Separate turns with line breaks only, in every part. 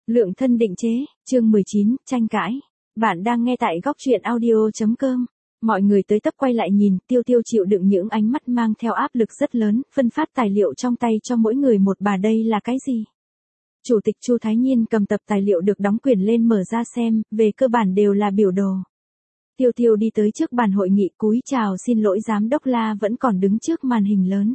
Lượng thân định chế, chương 19, tranh cãi. Bạn đang nghe tại góc truyện audio.com. Mọi người tới tấp quay lại nhìn, Tiêu Tiêu chịu đựng những ánh mắt mang theo áp lực rất lớn, phân phát tài liệu trong tay cho mỗi người một bà. Đây là cái gì? Chủ tịch Chu Thái Nhiên cầm tập tài liệu được đóng quyển lên mở ra xem, về cơ bản đều là biểu đồ. Tiêu Tiêu đi tới trước bàn hội nghị cúi chào xin lỗi giám đốc. La vẫn còn đứng trước màn hình lớn.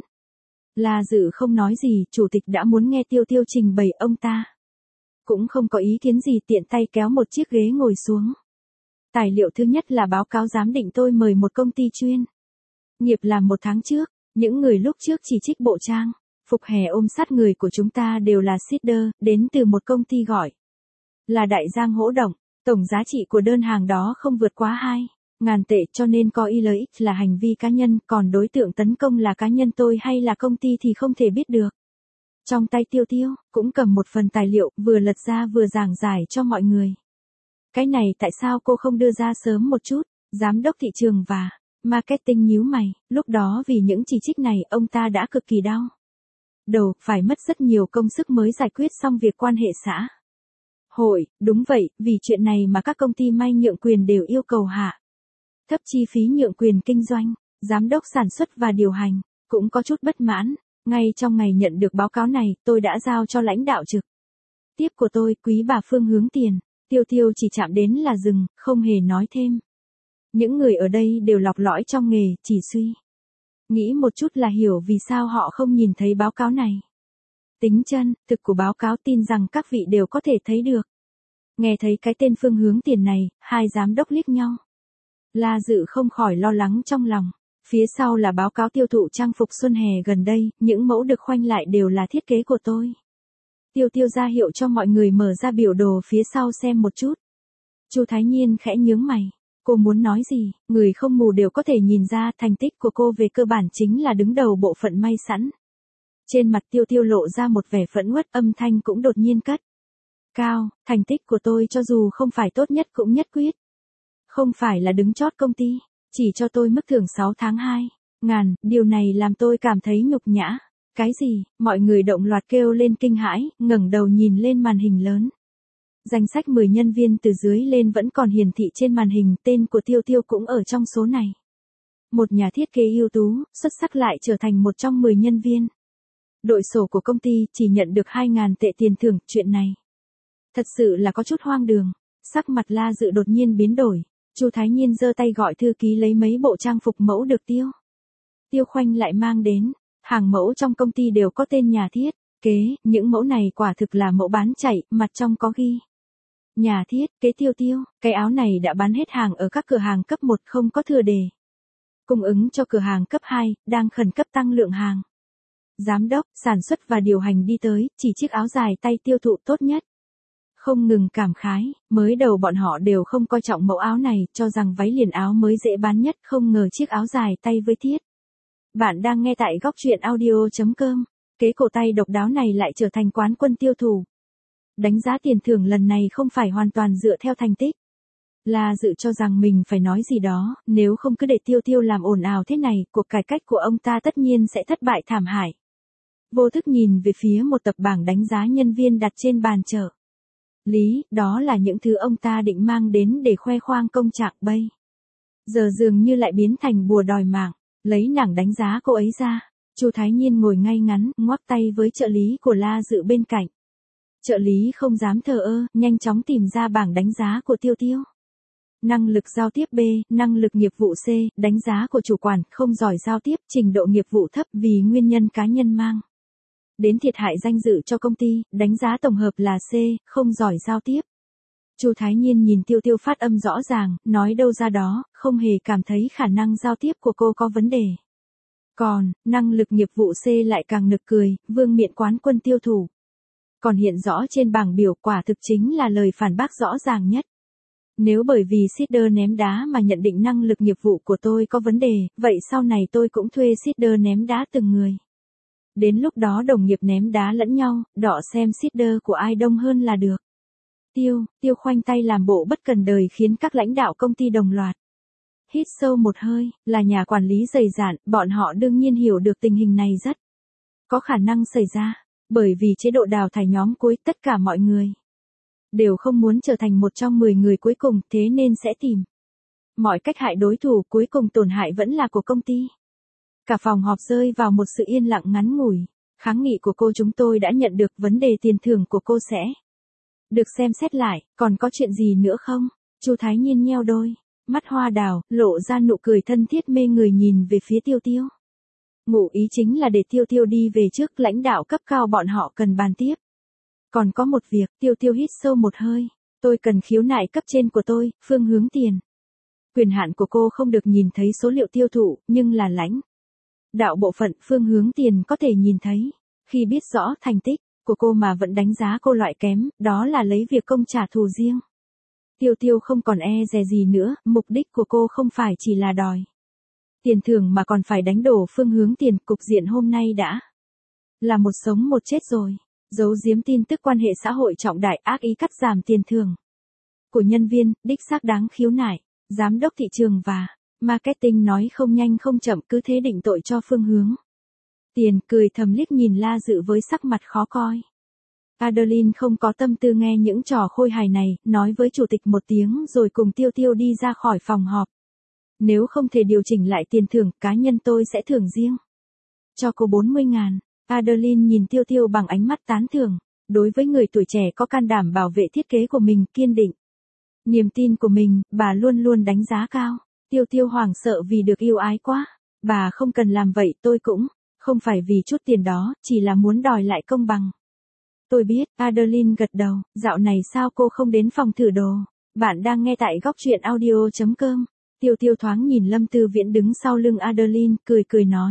La Dự không nói gì, chủ tịch đã muốn nghe Tiêu Tiêu trình bày, ông ta cũng không có ý kiến gì, tiện tay kéo một chiếc ghế ngồi xuống. Tài liệu thứ nhất là báo cáo giám định tôi mời một công ty chuyên nghiệp làm 1 tháng trước. Những người lúc trước chỉ trích bộ trang phục hè ôm sát người của chúng ta đều là seeder, đến từ một công ty gọi là Đại Giang Hỗ Động. Tổng giá trị của đơn hàng đó không vượt quá 2.000 tệ, cho nên có ý lợi ích là hành vi cá nhân, còn đối tượng tấn công là cá nhân tôi hay là công ty thì không thể biết được. Trong tay Tiêu Tiêu cũng cầm một phần tài liệu, vừa lật ra vừa giảng giải cho mọi người. Cái này tại sao cô không đưa ra sớm một chút? Giám đốc thị trường và marketing nhíu mày, lúc đó vì những chỉ trích này ông ta đã cực kỳ đau đầu, phải mất rất nhiều công sức mới giải quyết xong việc quan hệ xã hội. Đúng vậy, vì chuyện này mà các công ty may nhượng quyền đều yêu cầu hạ thấp chi phí nhượng quyền kinh doanh. Giám đốc sản xuất và điều hành cũng có chút bất mãn. Ngay trong ngày nhận được báo cáo này, tôi đã giao cho lãnh đạo trực tiếp của tôi, quý bà Phương Hướng Tiền. Tiêu Tiêu chỉ chạm đến là dừng, không hề nói thêm. Những người ở đây đều lọc lõi trong nghề, chỉ suy nghĩ một chút là hiểu vì sao họ không nhìn thấy báo cáo này. Tính chân thực của báo cáo tin rằng các vị đều có thể thấy được. Nghe thấy cái tên Phương Hướng Tiền này, hai giám đốc liếc nhau. La Dự không khỏi lo lắng trong lòng. Phía sau là báo cáo tiêu thụ trang phục xuân hè gần đây, những mẫu được khoanh lại đều là thiết kế của tôi. Tiêu Tiêu ra hiệu cho mọi người mở ra biểu đồ phía sau xem một chút. Chu Thái Nhiên khẽ nhướng mày. Cô muốn nói gì? Người không mù đều có thể nhìn ra, thành tích của cô về cơ bản chính là đứng đầu bộ phận may sẵn. Trên mặt Tiêu Tiêu lộ ra một vẻ phẫn uất, âm thanh cũng đột nhiên cất cao. Thành tích của tôi cho dù không phải tốt nhất cũng nhất quyết không phải là đứng chót công ty, chỉ cho tôi mức thưởng 6 tháng 2.000, điều này làm tôi cảm thấy nhục nhã. Cái gì? Mọi người động loạt kêu lên kinh hãi, ngẩng đầu nhìn lên màn hình lớn. Danh sách 10 nhân viên từ dưới lên vẫn còn hiển thị trên màn hình, tên của Tiêu Tiêu cũng ở trong số này. Một nhà thiết kế ưu tú, xuất sắc lại trở thành một trong 10 nhân viên. Đội sổ của công ty chỉ nhận được 2.000 tệ tiền thưởng, chuyện này thật sự là có chút hoang đường. Sắc mặt La Dự đột nhiên biến đổi. Chu Thái Nhiên giơ tay gọi thư ký lấy mấy bộ trang phục mẫu được Tiêu khoanh lại mang đến. Hàng mẫu trong công ty đều có tên nhà thiết kế, những mẫu này quả thực là mẫu bán chạy, mặt trong có ghi nhà thiết kế Tiêu. Cái áo này đã bán hết hàng ở các cửa hàng cấp 1, không có thừa đề cung ứng cho cửa hàng cấp 2, đang khẩn cấp tăng lượng hàng. Giám đốc, sản xuất và điều hành đi tới, chỉ chiếc áo dài tay tiêu thụ tốt nhất. Không ngừng cảm khái, mới đầu bọn họ đều không coi trọng mẫu áo này, cho rằng váy liền áo mới dễ bán nhất, không ngờ chiếc áo dài tay với thiết. Bạn đang nghe tại góc truyện audio.com. Kế cổ tay độc đáo này lại trở thành quán quân tiêu thụ. Đánh giá tiền thưởng lần này không phải hoàn toàn dựa theo thành tích. La Dự cho rằng mình phải nói gì đó, nếu không cứ để Tiêu làm ồn ào thế này, cuộc cải cách của ông ta tất nhiên sẽ thất bại thảm hại. Vô thức nhìn về phía một tập bảng đánh giá nhân viên đặt trên bàn chợ lý, đó là những thứ ông ta định mang đến để khoe khoang công trạng bây giờ dường như lại biến thành bùa đòi mạng. Lấy nảng đánh giá cô ấy ra, Chu Thái Nhiên ngồi ngay ngắn, ngoắc tay với trợ lý của La Dự bên cạnh. Trợ lý không dám thờ ơ, nhanh chóng tìm ra bảng đánh giá của Tiêu. Năng lực giao tiếp B, năng lực nghiệp vụ C, đánh giá của chủ quản, không giỏi giao tiếp, trình độ nghiệp vụ thấp vì nguyên nhân cá nhân mang đến thiệt hại danh dự cho công ty, đánh giá tổng hợp là C, không giỏi giao tiếp. Chu Thái Nhiên nhìn Tiêu phát âm rõ ràng, nói đâu ra đó, không hề cảm thấy khả năng giao tiếp của cô có vấn đề. Còn, năng lực nghiệp vụ C lại càng nực cười, vương miện quán quân tiêu thụ. Còn hiện rõ trên bảng biểu, quả thực chính là lời phản bác rõ ràng nhất. Nếu bởi vì seeder ném đá mà nhận định năng lực nghiệp vụ của tôi có vấn đề, vậy sau này tôi cũng thuê seeder ném đá từng người. Đến lúc đó đồng nghiệp ném đá lẫn nhau, đọ xem seeder của ai đông hơn là được. Tiêu khoanh tay làm bộ bất cần đời khiến các lãnh đạo công ty đồng loạt hít sâu một hơi. Là nhà quản lý dày dạn, bọn họ đương nhiên hiểu được tình hình này rất có khả năng xảy ra, bởi vì chế độ đào thải nhóm cuối, tất cả mọi người đều không muốn trở thành một trong 10 người cuối cùng, thế nên sẽ tìm mọi cách hại đối thủ, cuối cùng tổn hại vẫn là của công ty. Cả phòng họp rơi vào một sự yên lặng ngắn ngủi. Kháng nghị của cô chúng tôi đã nhận được, vấn đề tiền thưởng của cô sẽ được xem xét lại, còn có chuyện gì nữa không? Chu Thái Nhiên nheo đôi mắt hoa đào, lộ ra nụ cười thân thiết mê người nhìn về phía Tiêu Tiêu. Ngụ ý chính là để Tiêu Tiêu đi về trước, lãnh đạo cấp cao bọn họ cần bàn tiếp. Còn có một việc, Tiêu Tiêu hít sâu một hơi. Tôi cần khiếu nại cấp trên của tôi, Phương Hướng Tiền. Quyền hạn của cô không được nhìn thấy số liệu tiêu thụ, nhưng là lãnh đạo bộ phận Phương Hướng Tiền có thể nhìn thấy. Khi biết rõ thành tích của cô mà vẫn đánh giá cô loại kém, đó là lấy việc công trả thù riêng. Tiêu Tiêu không còn e dè gì nữa, mục đích của cô không phải chỉ là đòi tiền thưởng mà còn phải đánh đổ Phương Hướng Tiền. Cục diện hôm nay đã là một sống một chết rồi. Giấu giếm tin tức quan hệ xã hội trọng đại, ác ý cắt giảm tiền thưởng của nhân viên, đích xác đáng khiếu nại. Giám đốc thị trường và marketing nói không nhanh không chậm, cứ thế định tội cho Phương Hướng Tiền. Cười thầm liếc nhìn La Dự với sắc mặt khó coi. Adeline không có tâm tư nghe những trò khôi hài này, nói với chủ tịch một tiếng rồi cùng Tiêu Tiêu đi ra khỏi phòng họp. Nếu không thể điều chỉnh lại tiền thưởng, cá nhân tôi sẽ thưởng riêng cho cô 40.000. Adeline nhìn Tiêu Tiêu bằng ánh mắt tán thưởng. Đối với người tuổi trẻ có can đảm bảo vệ thiết kế của mình, kiên định niềm tin của mình, bà luôn luôn đánh giá cao. Tiêu Tiêu hoảng sợ vì được yêu ái quá. Bà không cần làm vậy, tôi cũng không phải vì chút tiền đó, chỉ là muốn đòi lại công bằng. Tôi biết, Adeline gật đầu. Dạo này sao cô không đến phòng thử đồ? Bạn đang nghe tại góc truyện audio.com. Tiêu Tiêu thoáng nhìn Lâm Tư Viễn đứng sau lưng Adeline, cười nói.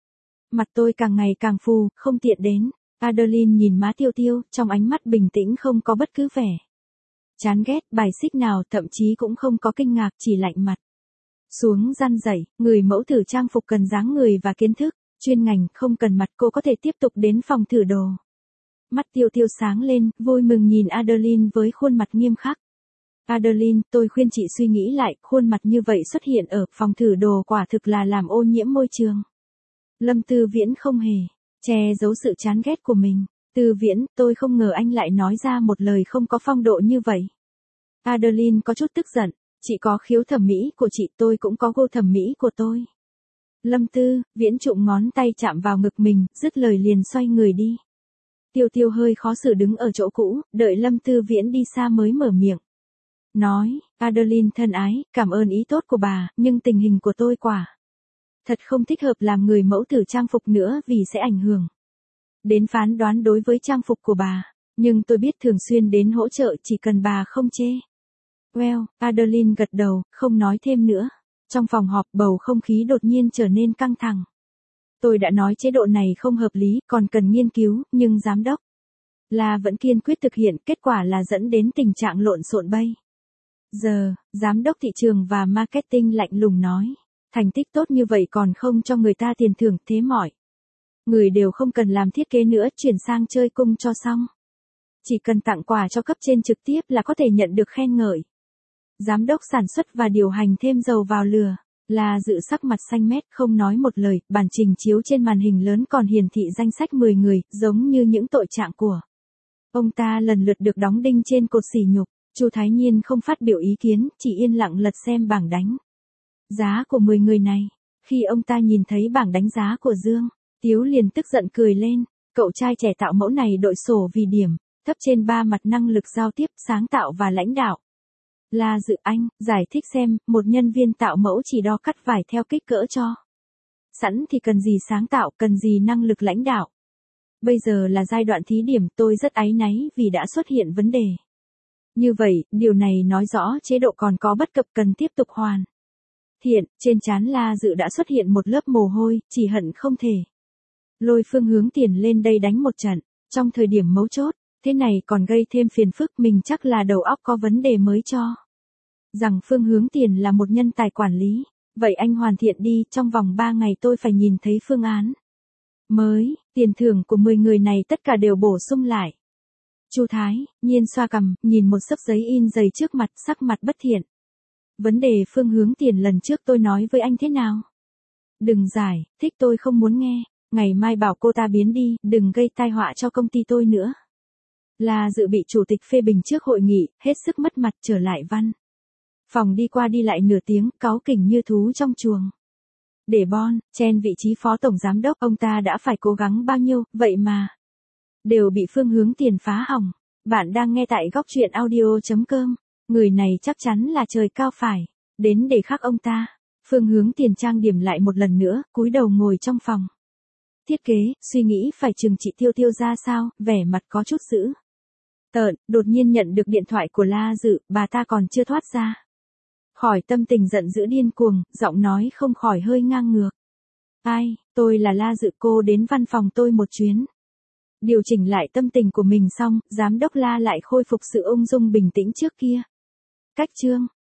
Mặt tôi càng ngày càng phù, không tiện đến. Adeline nhìn má Tiêu Tiêu, trong ánh mắt bình tĩnh không có bất cứ vẻ chán ghét, bài xích nào, thậm chí cũng không có kinh ngạc, chỉ lạnh mặt xuống răn rẩy. Người mẫu thử trang phục cần dáng người và kiến thức chuyên ngành, không cần mặt, cô có thể tiếp tục đến phòng thử đồ. Mắt Tiêu Tiêu sáng lên, vui mừng nhìn Adeline với khuôn mặt nghiêm khắc. Adeline, tôi khuyên chị suy nghĩ lại, khuôn mặt như vậy xuất hiện ở phòng thử đồ quả thực là làm ô nhiễm môi trường. Lâm Tư Viễn không hề che giấu sự chán ghét của mình. Tư Viễn, tôi không ngờ anh lại nói ra một lời không có phong độ như vậy. Adeline có chút tức giận. Chị có khiếu thẩm mỹ của chị, tôi cũng có gu thẩm mỹ của tôi. Lâm Tư Viễn trụm ngón tay chạm vào ngực mình, dứt lời liền xoay người đi. Tiêu Tiêu hơi khó xử đứng ở chỗ cũ, đợi Lâm Tư Viễn đi xa mới mở miệng. Nói, Adeline thân ái, cảm ơn ý tốt của bà, nhưng tình hình của tôi quả thật không thích hợp làm người mẫu thử trang phục nữa vì sẽ ảnh hưởng đến phán đoán đối với trang phục của bà. Nhưng tôi biết thường xuyên đến hỗ trợ, chỉ cần bà không chê. Well, Adeline gật đầu, không nói thêm nữa. Trong phòng họp bầu không khí đột nhiên trở nên căng thẳng. Tôi đã nói chế độ này không hợp lý, còn cần nghiên cứu, nhưng giám đốc là vẫn kiên quyết thực hiện, kết quả là dẫn đến tình trạng lộn xộn bây giờ. Giám đốc thị trường và marketing lạnh lùng nói. Thành tích tốt như vậy còn không cho người ta tiền thưởng, thế mọi người đều không cần làm thiết kế nữa, chuyển sang chơi cung cho xong. Chỉ cần tặng quà cho cấp trên trực tiếp là có thể nhận được khen ngợi. Giám đốc sản xuất và điều hành thêm dầu vào lửa. Là Dự sắc mặt xanh mét không nói một lời, bản trình chiếu trên màn hình lớn còn hiển thị danh sách 10 người, giống như những tội trạng của ông ta lần lượt được đóng đinh trên cột sỉ nhục. Chu Thái Nhiên không phát biểu ý kiến, chỉ yên lặng lật xem bảng đánh giá của 10 người này. Khi ông ta nhìn thấy bảng đánh giá của Dương Tiếu liền tức giận cười lên. Cậu trai trẻ tạo mẫu này đội sổ vì điểm thấp trên 3 mặt: năng lực giao tiếp, sáng tạo và lãnh đạo. Là Dự anh, giải thích xem, một nhân viên tạo mẫu chỉ đo cắt vải theo kích cỡ cho sẵn thì cần gì sáng tạo, cần gì năng lực lãnh đạo. Bây giờ là giai đoạn thí điểm, tôi rất áy náy vì đã xuất hiện vấn đề như vậy, điều này nói rõ chế độ còn có bất cập cần tiếp tục hoàn thiện. Trên trán La Dự đã xuất hiện một lớp mồ hôi, chỉ hận không thể lôi Phương Hướng Tiền lên đây đánh một trận, trong thời điểm mấu chốt. Thế này còn gây thêm phiền phức, mình chắc là đầu óc có vấn đề mới cho rằng Phương Hướng Tiền là một nhân tài quản lý. Vậy anh hoàn thiện đi, trong vòng 3 ngày tôi phải nhìn thấy phương án mới, tiền thưởng của 10 người này tất cả đều bổ sung lại. Chu Thái Nhiên xoa cằm, nhìn một xấp giấy in dày trước mặt, sắc mặt bất thiện. Vấn đề Phương Hướng Tiền lần trước tôi nói với anh thế nào? Đừng giải thích, tôi không muốn nghe. Ngày mai bảo cô ta biến đi, đừng gây tai họa cho công ty tôi nữa. La Dự bị chủ tịch phê bình trước hội nghị, hết sức mất mặt trở lại văn. Phòng đi qua đi lại nửa tiếng, cáu kỉnh như thú trong chuồng. Để Bon, chen vị trí phó tổng giám đốc, ông ta đã phải cố gắng bao nhiêu, vậy mà. Đều bị Phương Hướng Tiền phá hỏng. Bạn đang nghe tại góc truyện audio.com. Người này chắc chắn là trời cao phải. Đến để khắc ông ta. Phương Hướng Tiền trang điểm lại một lần nữa, cúi đầu ngồi trong phòng. Thiết kế, suy nghĩ phải trừng trị Tiêu Tiêu ra sao, vẻ mặt có chút dữ tợn, đột nhiên nhận được điện thoại của La Dự, bà ta còn chưa thoát ra khỏi tâm tình giận dữ điên cuồng, giọng nói không khỏi hơi ngang ngược. Ai, tôi là La Dự, cô đến văn phòng tôi một chuyến. Điều chỉnh lại tâm tình của mình xong, giám đốc La lại khôi phục sự ung dung bình tĩnh trước kia. Cách chương,